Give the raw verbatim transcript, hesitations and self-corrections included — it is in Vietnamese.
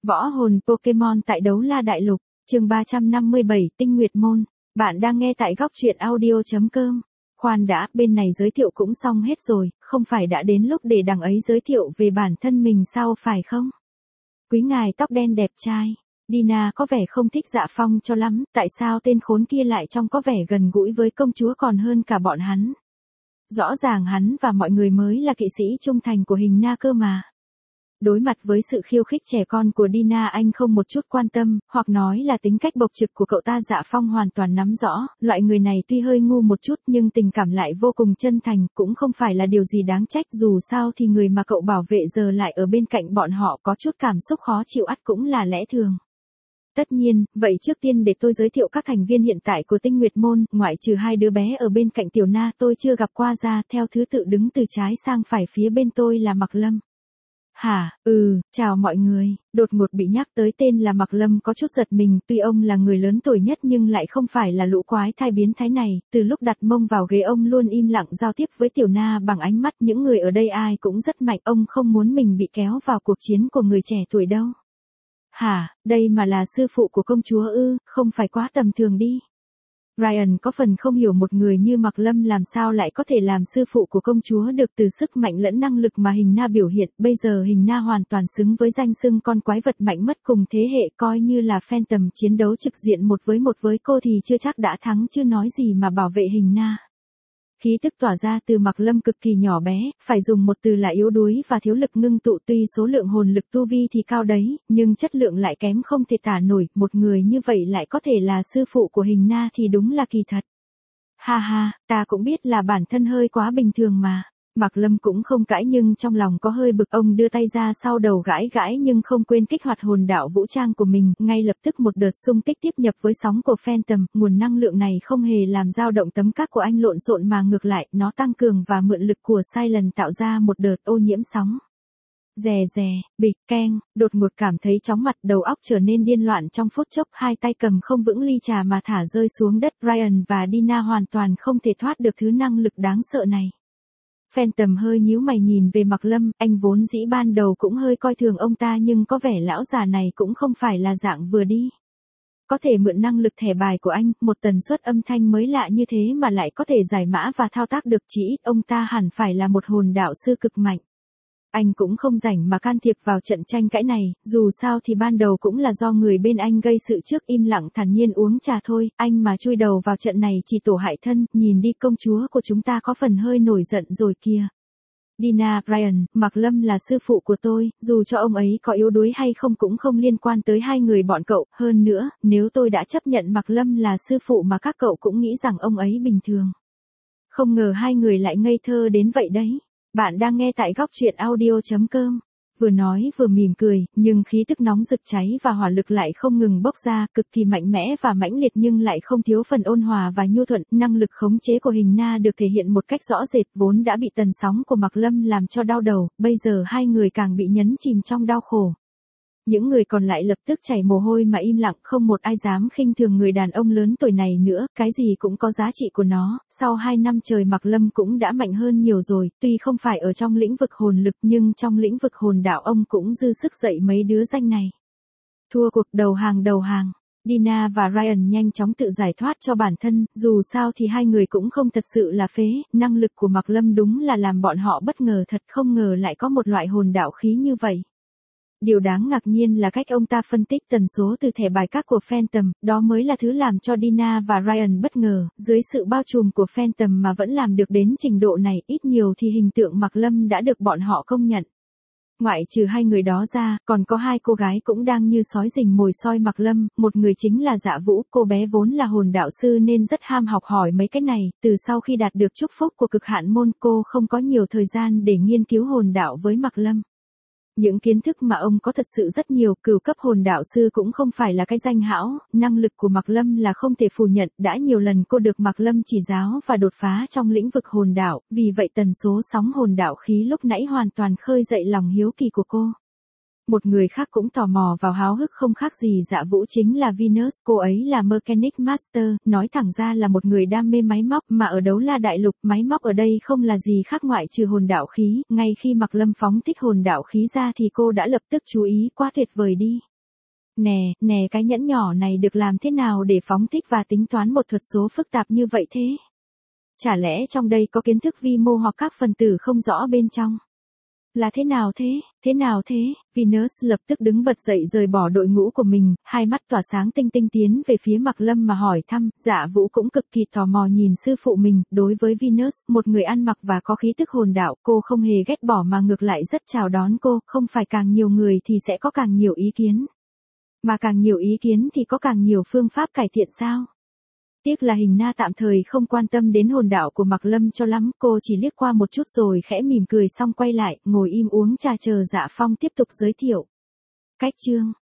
Võ hồn Pokemon tại Đấu La Đại Lục, chương ba trăm năm mươi bảy Tinh Nguyệt Môn. Bạn đang nghe tại góc truyện audio chấm com. Khoan đã, bên này giới thiệu cũng xong hết rồi, không phải đã đến lúc để đằng ấy giới thiệu về bản thân mình sao phải không? Quý ngài tóc đen đẹp trai. Dina có vẻ không thích Dạ Phong cho lắm, tại sao tên khốn kia lại trông có vẻ gần gũi với công chúa còn hơn cả bọn hắn? Rõ ràng hắn và mọi người mới là kỵ sĩ trung thành của hình na cơ mà. Đối mặt với sự khiêu khích trẻ con của Dina, anh không một chút quan tâm, hoặc nói là tính cách bộc trực của cậu ta. Dạ Phong hoàn toàn nắm rõ, loại người này tuy hơi ngu một chút nhưng tình cảm lại vô cùng chân thành, cũng không phải là điều gì đáng trách. Dù sao thì người mà cậu bảo vệ giờ lại ở bên cạnh bọn họ, có chút cảm xúc khó chịu ắt cũng là lẽ thường. Tất nhiên, vậy trước tiên để tôi giới thiệu các thành viên hiện tại của Tinh Nguyệt Môn, ngoại trừ hai đứa bé ở bên cạnh Tiểu Na tôi chưa gặp qua ra, theo thứ tự đứng từ trái sang phải phía bên tôi là Mạc Lâm. Hả, ừ, chào mọi người. Đột ngột bị nhắc tới tên là Mạc Lâm có chút giật mình, tuy ông là người lớn tuổi nhất nhưng lại không phải là lũ quái thai biến thái này. Từ lúc đặt mông vào ghế ông luôn im lặng giao tiếp với Tiểu Na bằng ánh mắt. Những người ở đây ai cũng rất mạnh, ông không muốn mình bị kéo vào cuộc chiến của người trẻ tuổi đâu. Hả, đây mà là sư phụ của công chúa ư, không phải quá tầm thường đi. Ryan có phần không hiểu một người như Mạc Lâm làm sao lại có thể làm sư phụ của công chúa được. Từ sức mạnh lẫn năng lực mà hình na biểu hiện, bây giờ hình na hoàn toàn xứng với danh xưng con quái vật mạnh mất cùng thế hệ. Coi như là Phantom chiến đấu trực diện một với một với cô thì chưa chắc đã thắng, chứ nói gì mà bảo vệ hình na. Khí tức tỏa ra từ Mạc Lâm cực kỳ nhỏ bé, phải dùng một từ là yếu đuối và thiếu lực ngưng tụ. Tuy số lượng hồn lực tu vi thì cao đấy, nhưng chất lượng lại kém không thể tả nổi. Một người như vậy lại có thể là sư phụ của hình na thì đúng là kỳ thật. Ha ha, ta cũng biết là bản thân hơi quá bình thường mà. Mạc Lâm cũng không cãi nhưng trong lòng có hơi bực. Ông đưa tay ra sau đầu gãi gãi nhưng không quên kích hoạt hồn đạo vũ trang của mình. Ngay lập tức một đợt xung kích tiếp nhập với sóng của Phantom. Nguồn năng lượng này không hề làm dao động tấm các của anh lộn xộn mà ngược lại, nó tăng cường và mượn lực của Silent tạo ra một đợt ô nhiễm sóng. Rè rè, bịch, keng, đột ngột cảm thấy chóng mặt, đầu óc trở nên điên loạn trong phút chốc. Hai tay cầm không vững ly trà mà thả rơi xuống đất. Ryan và Dina hoàn toàn không thể thoát được thứ năng lực đáng sợ này. Phantom hơi nhíu mày nhìn về Mạc Lâm, anh vốn dĩ ban đầu cũng hơi coi thường ông ta nhưng có vẻ lão già này cũng không phải là dạng vừa đi. Có thể mượn năng lực thẻ bài của anh, một tần suất âm thanh mới lạ như thế mà lại có thể giải mã và thao tác được, chỉ ít ông ta hẳn phải là một hồn đạo sư cực mạnh. Anh cũng không rảnh mà can thiệp vào trận tranh cãi này, dù sao thì ban đầu cũng là do người bên anh gây sự trước. Im lặng thản nhiên uống trà thôi, anh mà chui đầu vào trận này chỉ tổ hại thân. Nhìn đi, công chúa của chúng ta có phần hơi nổi giận rồi kìa. Dina, Ryan, Mạc Lâm là sư phụ của tôi, dù cho ông ấy có yếu đuối hay không cũng không liên quan tới hai người bọn cậu. Hơn nữa, nếu tôi đã chấp nhận Mạc Lâm là sư phụ mà các cậu cũng nghĩ rằng ông ấy bình thường. Không ngờ hai người lại ngây thơ đến vậy đấy. Bạn đang nghe tại góc truyện audio chấm com. Vừa nói vừa mỉm cười, nhưng khí tức nóng rực cháy và hỏa lực lại không ngừng bốc ra, cực kỳ mạnh mẽ và mãnh liệt nhưng lại không thiếu phần ôn hòa và nhu thuận. Năng lực khống chế của hình na được thể hiện một cách rõ rệt, vốn đã bị tần sóng của Mạc Lâm làm cho đau đầu, bây giờ hai người càng bị nhấn chìm trong đau khổ. Những người còn lại lập tức chảy mồ hôi mà im lặng, không một ai dám khinh thường người đàn ông lớn tuổi này nữa. Cái gì cũng có giá trị của nó. Sau hai năm trời Mạc Lâm cũng đã mạnh hơn nhiều rồi, tuy không phải ở trong lĩnh vực hồn lực nhưng trong lĩnh vực hồn đạo ông cũng dư sức dậy mấy đứa danh này. Thua cuộc, đầu hàng đầu hàng. Dina và Ryan nhanh chóng tự giải thoát cho bản thân, dù sao thì hai người cũng không thật sự là phế. Năng lực của Mạc Lâm đúng là làm bọn họ bất ngờ thật, không ngờ lại có một loại hồn đạo khí như vậy. Điều đáng ngạc nhiên là cách ông ta phân tích tần số từ thẻ bài các của Phantom, đó mới là thứ làm cho Dina và Ryan bất ngờ. Dưới sự bao trùm của Phantom mà vẫn làm được đến trình độ này, ít nhiều thì hình tượng Mạc Lâm đã được bọn họ công nhận. Ngoại trừ hai người đó ra, còn có hai cô gái cũng đang như sói rình mồi soi Mạc Lâm. Một người chính là Dạ Vũ, cô bé vốn là hồn đạo sư nên rất ham học hỏi mấy cái này. Từ sau khi đạt được chúc phúc của cực hạn môn, cô không có nhiều thời gian để nghiên cứu hồn đạo với Mạc Lâm. Những kiến thức mà ông có thật sự rất nhiều. Cửu cấp hồn đạo sư cũng không phải là cái danh hão, năng lực của Mạc Lâm là không thể phủ nhận. Đã nhiều lần cô được Mạc Lâm chỉ giáo và đột phá trong lĩnh vực hồn đạo, vì vậy tần số sóng hồn đạo khí lúc nãy hoàn toàn khơi dậy lòng hiếu kỳ của cô. Một người khác cũng tò mò vào háo hức không khác gì Dạ Vũ chính là Venus, cô ấy là Mechanic Master, nói thẳng ra là một người đam mê máy móc, mà ở Đấu La Đại Lục máy móc ở đây không là gì khác ngoại trừ hồn đạo khí. Ngay khi Mạc Lâm phóng thích hồn đạo khí ra thì cô đã lập tức chú ý, quá tuyệt vời đi. Nè, nè cái nhẫn nhỏ này được làm thế nào để phóng thích và tính toán một thuật số phức tạp như vậy thế? Chả lẽ trong đây có kiến thức vi mô hoặc các phần tử không rõ bên trong? Là thế nào thế, thế nào thế? Venus lập tức đứng bật dậy rời bỏ đội ngũ của mình, hai mắt tỏa sáng tinh tinh tiến về phía Mạc Lâm mà hỏi thăm. Dạ Vũ cũng cực kỳ tò mò nhìn sư phụ mình. Đối với Venus, một người ăn mặc và có khí tức hồn đạo, cô không hề ghét bỏ mà ngược lại rất chào đón cô. Không phải càng nhiều người thì sẽ có càng nhiều ý kiến, mà càng nhiều ý kiến thì có càng nhiều phương pháp cải thiện sao? Tiếc là Hình Na tạm thời không quan tâm đến hồn đạo của Mạc Lâm cho lắm, cô chỉ liếc qua một chút rồi khẽ mỉm cười xong quay lại, ngồi im uống trà chờ Dạ Phong tiếp tục giới thiệu. Cách chương